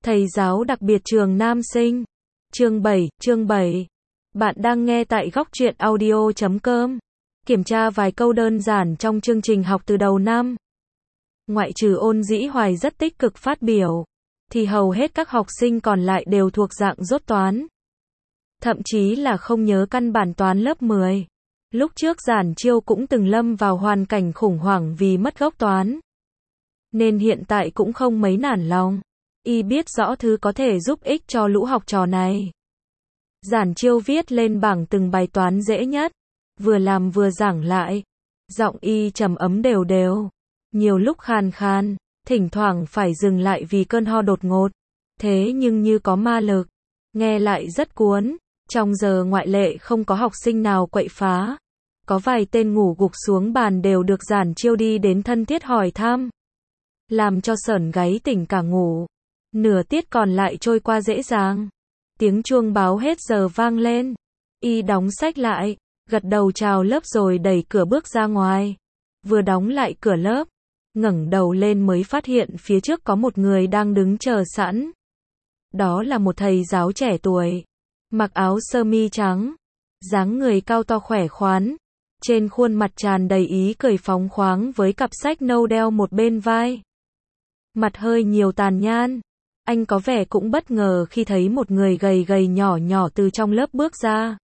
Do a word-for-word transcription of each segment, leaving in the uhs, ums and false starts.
Thầy giáo đặc biệt trường Nam Sinh. Chương bảy, chương bảy. Bạn đang nghe tại góc truyện audio chấm com. Kiểm tra vài câu đơn giản trong chương trình học từ đầu năm. Ngoại trừ Ôn Dĩ Hoài rất tích cực phát biểu, thì hầu hết các học sinh còn lại đều thuộc dạng dốt toán. Thậm chí là không nhớ căn bản toán lớp mười. Lúc trước Giản Chiêu cũng từng lâm vào hoàn cảnh khủng hoảng vì mất gốc toán. Nên hiện tại cũng không mấy nản lòng. Y biết rõ thứ có thể giúp ích cho lũ học trò này. Giản Chiêu viết lên bảng từng bài toán dễ nhất, vừa làm vừa giảng lại. Giọng Y trầm ấm đều đều, nhiều lúc khàn khàn, thỉnh thoảng phải dừng lại vì cơn ho đột ngột. Thế nhưng như có ma lực, nghe lại rất cuốn. Trong giờ ngoại lệ không có học sinh nào quậy phá. Có vài tên ngủ gục xuống bàn đều được Giản Chiêu đi đến thân thiết hỏi thăm, làm cho sởn gáy tỉnh cả ngủ. Nửa tiết còn lại trôi qua dễ dàng. Tiếng chuông báo hết giờ vang lên. Y đóng sách lại, gật đầu chào lớp rồi đẩy cửa bước ra ngoài. Vừa đóng lại cửa lớp, ngẩng đầu lên mới phát hiện phía trước có một người đang đứng chờ sẵn. Đó là một thầy giáo trẻ tuổi, mặc áo sơ mi trắng, dáng người cao to khỏe khoắn, trên khuôn mặt tràn đầy ý cười phóng khoáng với cặp sách nâu đeo một bên vai. Mặt hơi nhiều tàn nhang. Anh có vẻ cũng bất ngờ khi thấy một người gầy gầy nhỏ nhỏ từ trong lớp bước ra.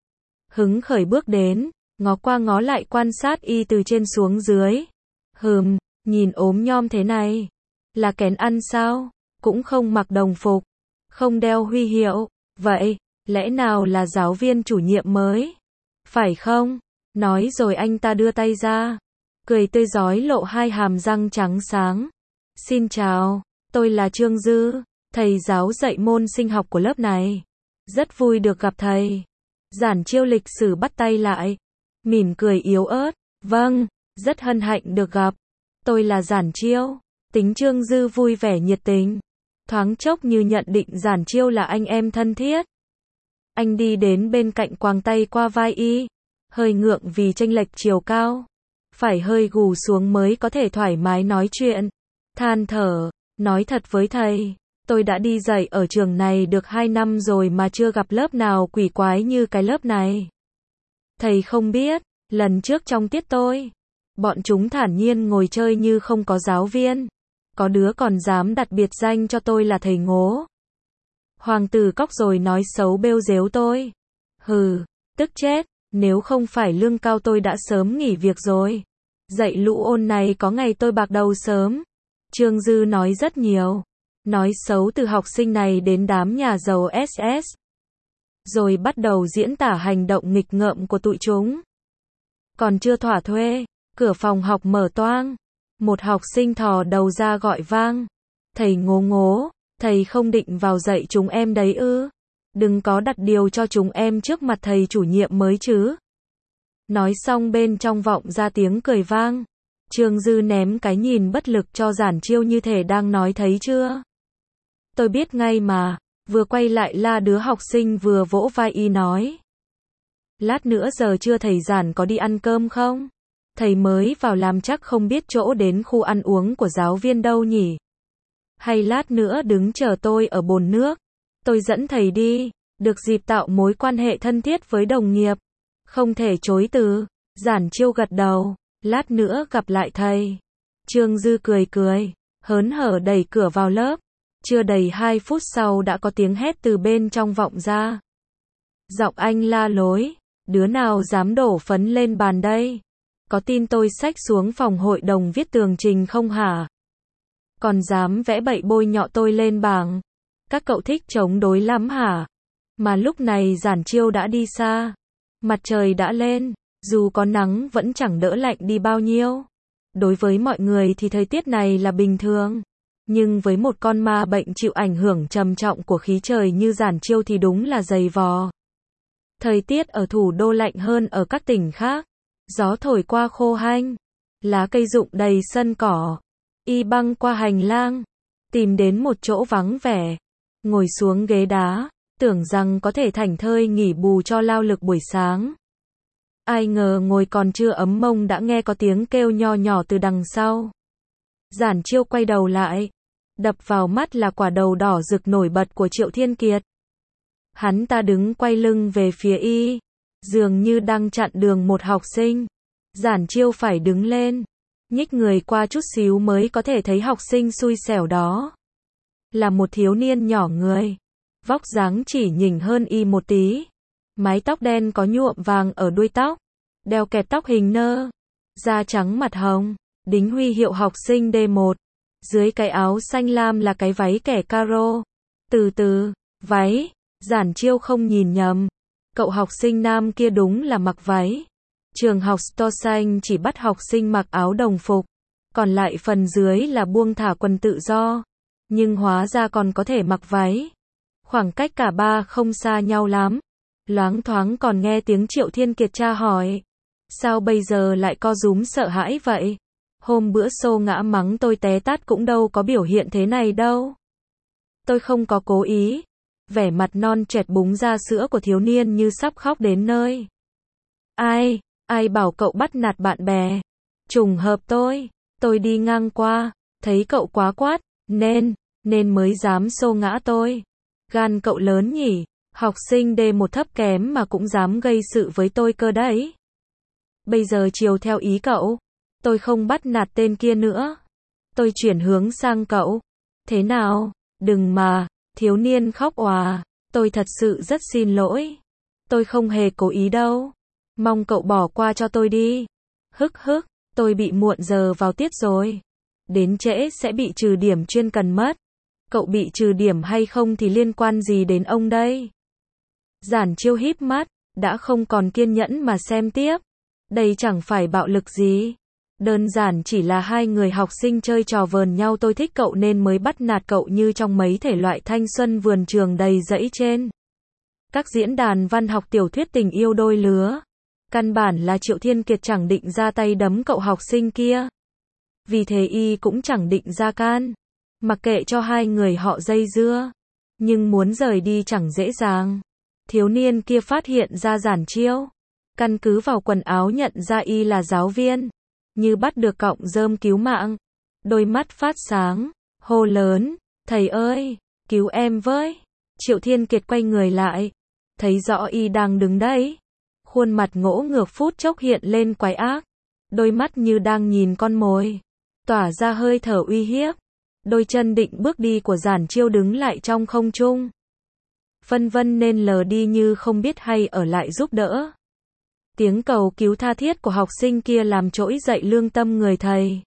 Hứng khởi bước đến, ngó qua ngó lại quan sát Y từ trên xuống dưới. Hừm, nhìn ốm nhom thế này, là kén ăn sao? Cũng không mặc đồng phục, không đeo huy hiệu. Vậy, lẽ nào là giáo viên chủ nhiệm mới? Phải không? Nói rồi anh ta đưa tay ra, cười tươi rói lộ hai hàm răng trắng sáng. Xin chào. Tôi là Trương Dư, thầy giáo dạy môn sinh học của lớp này. Rất vui được gặp thầy. Giản Chiêu lịch sử bắt tay lại, mỉm cười yếu ớt. Vâng, rất hân hạnh được gặp. Tôi là Giản Chiêu. Tính Trương Dư vui vẻ nhiệt tình, thoáng chốc như nhận định Giản Chiêu là anh em thân thiết. Anh đi đến bên cạnh quàng tay qua vai Y, hơi ngượng vì chênh lệch chiều cao, phải hơi gù xuống mới có thể thoải mái nói chuyện. Than thở, nói thật với thầy, tôi đã đi dạy ở trường này được hai năm rồi mà chưa gặp lớp nào quỷ quái như cái lớp này. Thầy không biết, lần trước trong tiết tôi, bọn chúng thản nhiên ngồi chơi như không có giáo viên. Có đứa còn dám đặt biệt danh cho tôi là thầy ngố. Hoàng tử cóc rồi nói xấu bêu dếu tôi. Hừ, tức chết, nếu không phải lương cao tôi đã sớm nghỉ việc rồi. Dạy lũ ôn này có ngày tôi bạc đầu sớm. Trương Dư nói rất nhiều, nói xấu từ học sinh này đến đám nhà giàu ét ét. Rồi bắt đầu diễn tả hành động nghịch ngợm của tụi chúng. Còn chưa thỏa thuê, cửa phòng học mở toang. Một học sinh thò đầu ra gọi vang. Thầy ngố ngố, thầy không định vào dạy chúng em đấy ư? Đừng có đặt điều cho chúng em trước mặt thầy chủ nhiệm mới chứ. Nói xong bên trong vọng ra tiếng cười vang. Trương Dư ném cái nhìn bất lực cho Giản Chiêu như thể đang nói thấy chưa? Tôi biết ngay mà, vừa quay lại la đứa học sinh vừa vỗ vai Y nói. Lát nữa giờ trưa thầy Giản có đi ăn cơm không? Thầy mới vào làm chắc không biết chỗ đến khu ăn uống của giáo viên đâu nhỉ? Hay lát nữa đứng chờ tôi ở bồn nước, tôi dẫn thầy đi, được dịp tạo mối quan hệ thân thiết với đồng nghiệp. Không thể chối từ. Giản Chiêu gật đầu. Lát nữa gặp lại thầy. Trương Dư cười cười, hớn hở đẩy cửa vào lớp. Chưa đầy hai phút sau đã có tiếng hét từ bên trong vọng ra. Giọng anh la lối, đứa nào dám đổ phấn lên bàn đây? Có tin tôi xách xuống phòng hội đồng viết tường trình không hả? Còn dám vẽ bậy bôi nhọ tôi lên bảng? Các cậu thích chống đối lắm hả? Mà lúc này Giản Chiêu đã đi xa. Mặt trời đã lên. Dù có nắng vẫn chẳng đỡ lạnh đi bao nhiêu. Đối với mọi người thì thời tiết này là bình thường. Nhưng với một con ma bệnh chịu ảnh hưởng trầm trọng của khí trời như Giản Chiêu thì đúng là dày vò. Thời tiết ở thủ đô lạnh hơn ở các tỉnh khác. Gió thổi qua khô hanh. Lá cây rụng đầy sân cỏ. Y băng qua hành lang, tìm đến một chỗ vắng vẻ. Ngồi xuống ghế đá, tưởng rằng có thể thảnh thơi nghỉ bù cho lao lực buổi sáng. Ai ngờ ngồi còn chưa ấm mông đã nghe có tiếng kêu nho nhỏ từ đằng sau. Giản Chiêu quay đầu lại, Đập vào mắt là quả đầu đỏ rực nổi bật của Triệu Thiên Kiệt. Hắn ta đứng quay lưng về phía y, dường như đang chặn đường một học sinh. Giản Chiêu phải đứng lên, nhích người qua chút xíu mới có thể thấy học sinh xui xẻo đó. Là một thiếu niên nhỏ người, vóc dáng chỉ nhỉnh hơn y một tí. Mái tóc đen có nhuộm vàng ở đuôi tóc, đeo kẹp tóc hình nơ, da trắng mặt hồng, đính huy hiệu học sinh D một. Dưới cái áo xanh lam là cái váy kẻ caro. Từ từ, váy, Giản Chiêu không nhìn nhầm. Cậu học sinh nam kia đúng là mặc váy. Trường học Storsanh chỉ bắt học sinh mặc áo đồng phục, còn lại phần dưới là buông thả quần tự do. Nhưng hóa ra còn có thể mặc váy. Khoảng cách cả ba không xa nhau lắm. Loáng thoáng còn nghe tiếng Triệu Thiên Kiệt tra hỏi. Sao bây giờ lại co rúm sợ hãi vậy? Hôm bữa xô ngã mắng tôi té tát cũng đâu có biểu hiện thế này đâu. Tôi không có cố ý. Vẻ mặt non trẻ búng ra sữa của thiếu niên như sắp khóc đến nơi. Ai, ai bảo cậu bắt nạt bạn bè? Trùng hợp tôi, tôi đi ngang qua, thấy cậu quá quát, nên, nên mới dám xô ngã tôi. Gan cậu lớn nhỉ, học sinh D một thấp kém mà cũng dám gây sự với tôi cơ đấy. Bây giờ chiều theo ý cậu, tôi không bắt nạt tên kia nữa. Tôi chuyển hướng sang cậu. Thế nào? Đừng mà, thiếu niên khóc òa. Tôi thật sự rất xin lỗi. Tôi không hề cố ý đâu. Mong cậu bỏ qua cho tôi đi. Hức hức, tôi bị muộn giờ vào tiết rồi. Đến trễ sẽ bị trừ điểm chuyên cần mất. Cậu bị trừ điểm hay không thì liên quan gì đến ông đây? Giản Chiêu híp mắt, đã không còn kiên nhẫn mà xem tiếp. Đây chẳng phải bạo lực gì. Đơn giản chỉ là hai người học sinh chơi trò vờn nhau, tôi thích cậu nên mới bắt nạt cậu như trong mấy thể loại thanh xuân vườn trường đầy rẫy trên các diễn đàn văn học tiểu thuyết tình yêu đôi lứa. Căn bản là Triệu Thiên Kiệt chẳng định ra tay đấm cậu học sinh kia. Vì thế y cũng chẳng định ra can. Mặc kệ cho hai người họ dây dưa. Nhưng muốn rời đi chẳng dễ dàng. Thiếu niên kia phát hiện ra Giản Chiêu. Căn cứ vào quần áo nhận ra y là giáo viên. Như bắt được cọng rơm cứu mạng. Đôi mắt phát sáng, hô lớn, thầy ơi, cứu em với. Triệu Thiên Kiệt quay người lại, thấy rõ y đang đứng đấy. Khuôn mặt ngỗ ngược phút chốc hiện lên quái ác. Đôi mắt như đang nhìn con mồi. Tỏa ra hơi thở uy hiếp. Đôi chân định bước đi của Giản Chiêu đứng lại trong không trung. Phân vân nên lờ đi như không biết hay ở lại giúp đỡ. Tiếng cầu cứu tha thiết của học sinh kia làm trỗi dậy lương tâm người thầy.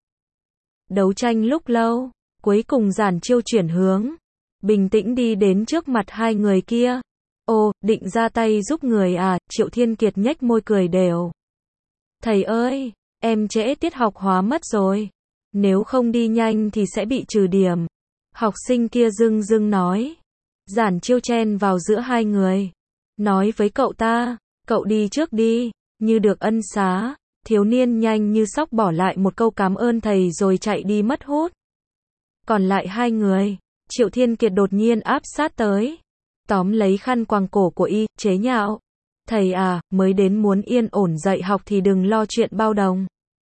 Đấu tranh lúc lâu, cuối cùng Giản Chiêu chuyển hướng, bình tĩnh đi đến trước mặt hai người kia. Ồ, định ra tay giúp người à? Triệu Thiên Kiệt nhếch môi cười đều. Thầy ơi, em trễ tiết học hóa mất rồi. Nếu không đi nhanh thì sẽ bị trừ điểm. Học sinh kia dưng dưng nói. Giản Chiêu chen vào giữa hai người. Nói với cậu ta, cậu đi trước đi. Như được ân xá, thiếu niên nhanh như sóc bỏ lại một câu cảm ơn thầy rồi chạy đi mất hút. Còn lại hai người, Triệu Thiên Kiệt đột nhiên áp sát tới, tóm lấy khăn quàng cổ của y, chế nhạo. Thầy à, mới đến muốn yên ổn dạy học thì đừng lo chuyện bao đồng.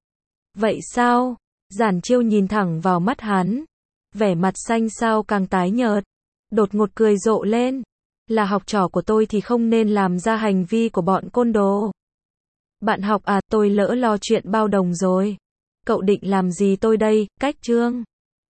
Vậy sao? Giản Chiêu nhìn thẳng vào mắt hắn, vẻ mặt xanh xao càng tái nhợt, đột ngột cười rộ lên. Là học trò của tôi thì không nên làm ra hành vi của bọn côn đồ. Bạn học à, tôi lỡ lo chuyện bao đồng rồi. Cậu định làm gì tôi đây? Cách chương